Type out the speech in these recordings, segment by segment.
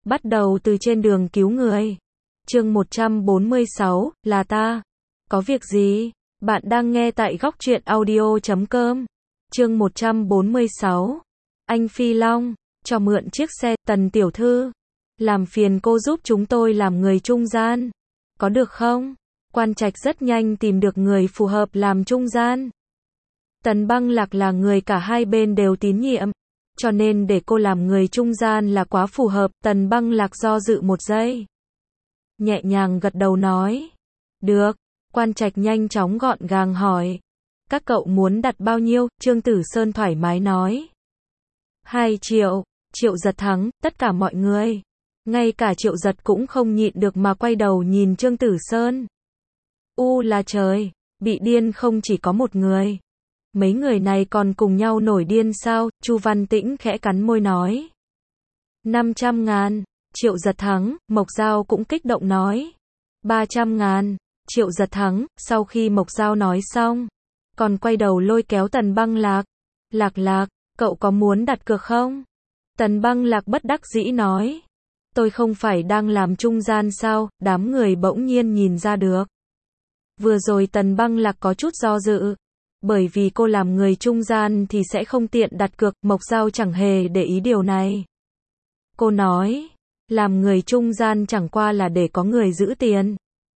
Bắt đầu từ trên đường cứu người. Chương 146, là ta. Có việc gì? Bạn đang nghe tại góc truyện audio.com. Chương 146. Anh Phi Long, cho mượn chiếc xe, Tần tiểu thư. Làm phiền cô giúp chúng tôi làm người trung gian. Có được không? Quan Trạch rất nhanh tìm được người phù hợp làm trung gian. Tần Băng Lạc là người cả hai bên đều tín nhiệm, cho nên để cô làm người trung gian là quá phù hợp. Tần Băng Lạc do dự một giây, nhẹ nhàng gật đầu nói, được. Quan Trạch nhanh chóng gọn gàng hỏi, các cậu muốn đặt bao nhiêu? Trương Tử Sơn thoải mái nói, 2 triệu. Triệu Giật thắng, tất cả mọi người. Ngay cả Triệu Giật cũng không nhịn được mà quay đầu nhìn Trương Tử Sơn. Là trời, bị điên không chỉ có một người. Mấy người này còn cùng nhau nổi điên sao? Chu Văn Tĩnh khẽ cắn môi nói. 500.000. Triệu Giật thắng, Mộc Giao cũng kích động nói. 300.000. Triệu Giật thắng, sau khi Mộc Giao nói xong, còn quay đầu lôi kéo Tần Băng Lạc. Lạc, cậu có muốn đặt cược không? Tần Băng Lạc bất đắc dĩ nói. Tôi không phải đang làm trung gian sao? Đám người bỗng nhiên nhìn ra được. Vừa rồi Tần Băng Lạc có chút do dự. Bởi vì cô làm người trung gian thì sẽ không tiện đặt cược, Mộc Giao chẳng hề để ý điều này. Cô nói, làm người trung gian chẳng qua là để có người giữ tiền.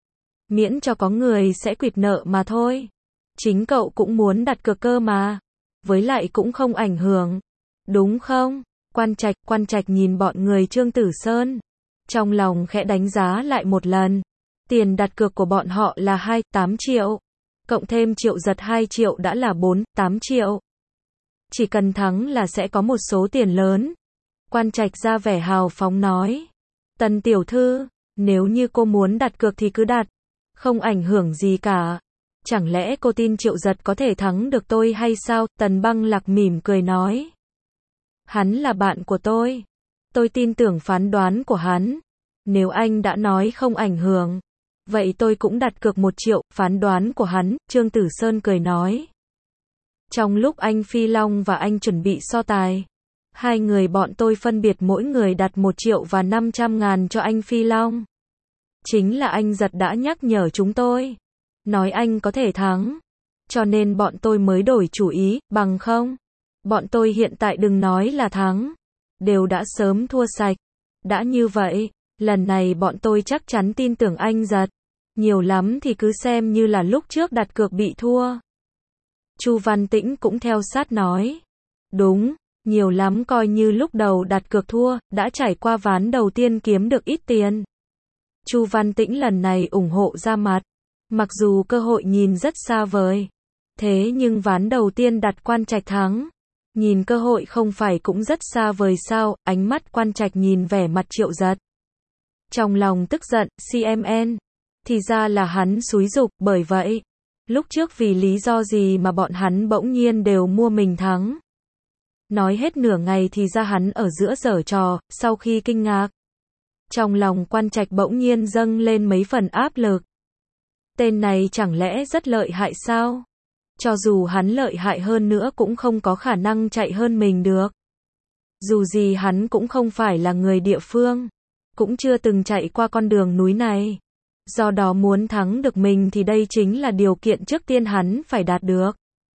Miễn cho có người sẽ quỵt nợ mà thôi. Chính cậu cũng muốn đặt cược cơ mà. Với lại cũng không ảnh hưởng. Đúng không? Quan Trạch nhìn bọn người Trương Tử Sơn. Trong lòng khẽ đánh giá lại một lần. Tiền đặt cược của bọn họ là 8 triệu. Cộng thêm Triệu Giật 2 triệu đã là 8 triệu. Chỉ cần thắng là sẽ có một số tiền lớn. Quan Trạch ra vẻ hào phóng nói. Tần tiểu thư, nếu như cô muốn đặt cược thì cứ đặt. Không ảnh hưởng gì cả. Chẳng lẽ cô tin Triệu Giật có thể thắng được tôi hay sao? Tần Băng Lạc mỉm cười nói. Hắn là bạn của tôi. Tôi tin tưởng phán đoán của hắn. Nếu anh đã nói không ảnh hưởng, vậy tôi cũng đặt cược 1 triệu, phán đoán của hắn. Trương Tử Sơn cười nói. Trong lúc anh Phi Long và anh chuẩn bị so tài, hai người bọn tôi phân biệt mỗi người đặt 1 triệu và 500.000 cho anh Phi Long. Chính là anh Giật đã nhắc nhở chúng tôi, nói anh có thể thắng, cho nên bọn tôi mới đổi chủ ý, bằng không, bọn tôi hiện tại đừng nói là thắng, đều đã sớm thua sạch. Đã như vậy, lần này bọn tôi chắc chắn tin tưởng anh Giật. Nhiều lắm thì cứ xem như là lúc trước đặt cược bị thua. Chu Văn Tĩnh cũng theo sát nói. Đúng, nhiều lắm coi như lúc đầu đặt cược thua, đã trải qua ván đầu tiên kiếm được ít tiền. Chu Văn Tĩnh lần này ủng hộ ra mặt. Mặc dù cơ hội nhìn rất xa vời, thế nhưng ván đầu tiên đặt Quan Trạch thắng. Nhìn cơ hội không phải cũng rất xa vời sao? Ánh mắt Quan Trạch nhìn vẻ mặt Triệu Giật. Trong lòng tức giận, CMN. Thì ra là hắn xúi giục, bởi vậy, lúc trước vì lý do gì mà bọn hắn bỗng nhiên đều mua mình thắng. Nói hết nửa ngày thì ra hắn ở giữa giở trò. Sau khi kinh ngạc, trong lòng Quan Trạch bỗng nhiên dâng lên mấy phần áp lực. Tên này chẳng lẽ rất lợi hại sao? Cho dù hắn lợi hại hơn nữa cũng không có khả năng chạy hơn mình được. Dù gì hắn cũng không phải là người địa phương, cũng chưa từng chạy qua con đường núi này. Do đó muốn thắng được mình thì đây chính là điều kiện trước tiên hắn phải đạt được.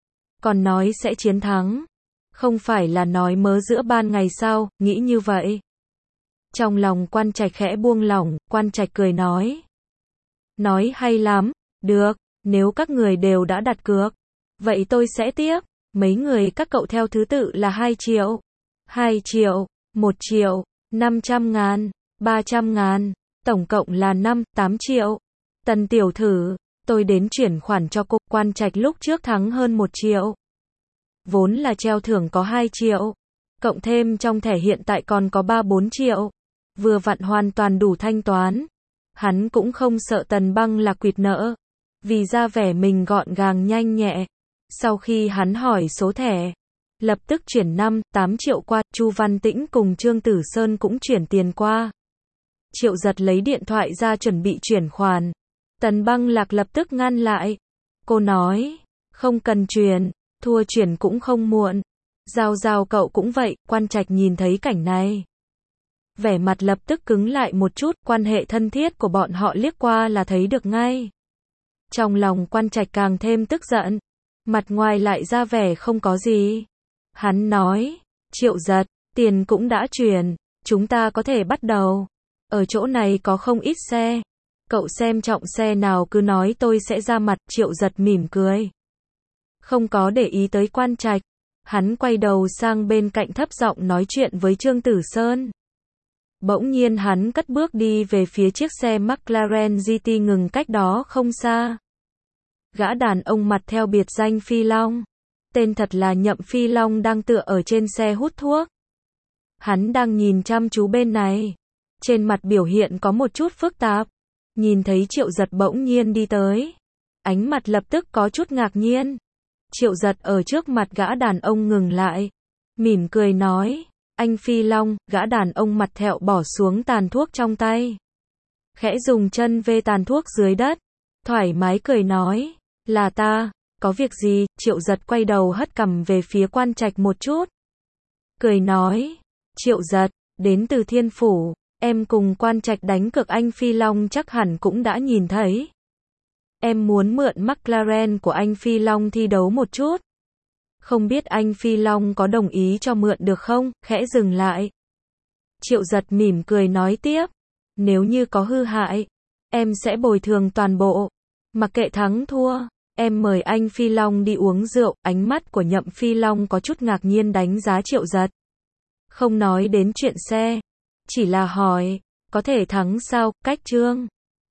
Còn nói sẽ chiến thắng, không phải là nói mớ giữa ban ngày sao? Nghĩ như vậy, trong lòng Quan Trạch khẽ buông lỏng. Quan Trạch cười nói. Nói hay lắm, được, nếu các người đều đã đặt cược, vậy tôi sẽ tiếp. Mấy người các cậu theo thứ tự là 2 triệu, 2 triệu, 1 triệu, 500.000, 300.000, tổng cộng là 8 triệu. Tần tiểu thử, tôi đến chuyển khoản cho cô. Quan Trạch lúc trước thắng hơn 1 triệu. Vốn là treo thưởng có 2 triệu, cộng thêm trong thẻ hiện tại còn có 3-4 triệu. Vừa vặn hoàn toàn đủ thanh toán. Hắn cũng không sợ Tần Băng Lạc quỵt nợ, vì ra vẻ mình gọn gàng nhanh nhẹ. Sau khi hắn hỏi số thẻ, lập tức chuyển 5-8 triệu qua. Chu Văn Tĩnh cùng Trương Tử Sơn cũng chuyển tiền qua. Triệu Giật lấy điện thoại ra chuẩn bị chuyển khoản. Tần Băng Lạc lập tức ngăn lại. Cô nói, không cần chuyển, thua chuyển cũng không muộn. Giao cậu cũng vậy. Quan Trạch nhìn thấy cảnh này, Vẻ mặt lập tức cứng lại một chút, quan hệ thân thiết của bọn họ liếc qua là thấy được ngay. Trong lòng Quan Trạch càng thêm tức giận, mặt ngoài lại ra vẻ không có gì. Hắn nói, Triệu Giật, tiền cũng đã chuyển, chúng ta có thể bắt đầu. Ở chỗ này có không ít xe. Cậu xem trọng xe nào cứ nói tôi sẽ ra mặt. Triệu Giật mỉm cười. Không có để ý tới Quan Trạch. Hắn quay đầu sang bên cạnh thấp giọng nói chuyện với Trương Tử Sơn. Bỗng nhiên hắn cất bước đi về phía chiếc xe McLaren GT ngừng cách đó không xa. Gã đàn ông mặt theo biệt danh Phi Long. Tên thật là Nhậm Phi Long đang tựa ở trên xe hút thuốc. Hắn đang nhìn chăm chú bên này. Trên mặt biểu hiện có một chút phức tạp. Nhìn thấy Triệu Giật bỗng nhiên đi tới. Ánh mặt lập tức có chút ngạc nhiên. Triệu Giật ở trước mặt gã đàn ông ngừng lại. Mỉm cười nói. Anh Phi Long, gã đàn ông mặt thẹo bỏ xuống tàn thuốc trong tay. Khẽ dùng chân vê tàn thuốc dưới đất. Thoải mái cười nói. Là ta, có việc gì? Triệu Giật quay đầu hất cằm về phía Quan Trạch một chút. Cười nói. Triệu Giật, đến từ Thiên Phủ. Em cùng Quan Trạch đánh cược anh Phi Long chắc hẳn cũng đã nhìn thấy. Em muốn mượn McLaren của anh Phi Long thi đấu một chút. Không biết anh Phi Long có đồng ý cho mượn được không? Khẽ dừng lại. Triệu Giật mỉm cười nói tiếp. Nếu như có hư hại, em sẽ bồi thường toàn bộ. Mặc kệ thắng thua, em mời anh Phi Long đi uống rượu. Ánh mắt của Nhậm Phi Long có chút ngạc nhiên đánh giá Triệu Giật. Không nói đến chuyện xe. Chỉ là hỏi, có thể thắng sao? Cách Trương